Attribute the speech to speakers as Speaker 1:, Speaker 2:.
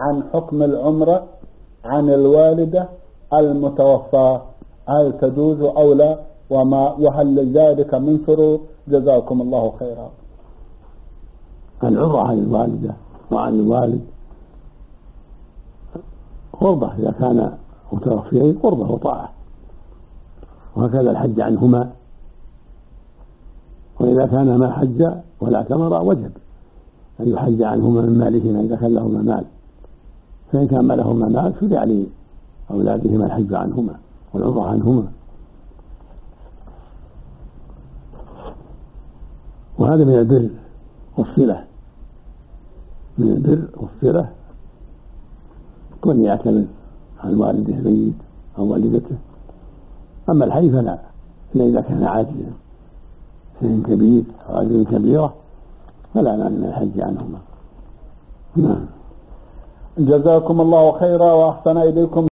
Speaker 1: عن حكم العمرة عن الوالدة المتوفاة، هل تجوز أو لا، وهل لذلك من شروط؟ جزاكم الله خيرا.
Speaker 2: العمرة عن الوالدة وعن الوالد قربة إذا كان متوفيين، قربة وطاعة، وهكذا الحج عنهما، وإذا كان ما حج ولا اعتمر وجب أن يحج عنهما من مالهما إذا كان لهما مال، فإن كان ما لهما مال شرع لأولادهما الحج عنهما والعمرة عنهما. وهذا من البر والصلة، من البر والصلة كون يعتمد عن والده الميت أو والدته. أما الحي فلا، إلا إذا كان عاجزا سن كبير أو عاجز كبيرة فلا مانع من الحج عنهما.
Speaker 1: جزاكم الله خيرا وأحسن إليكم.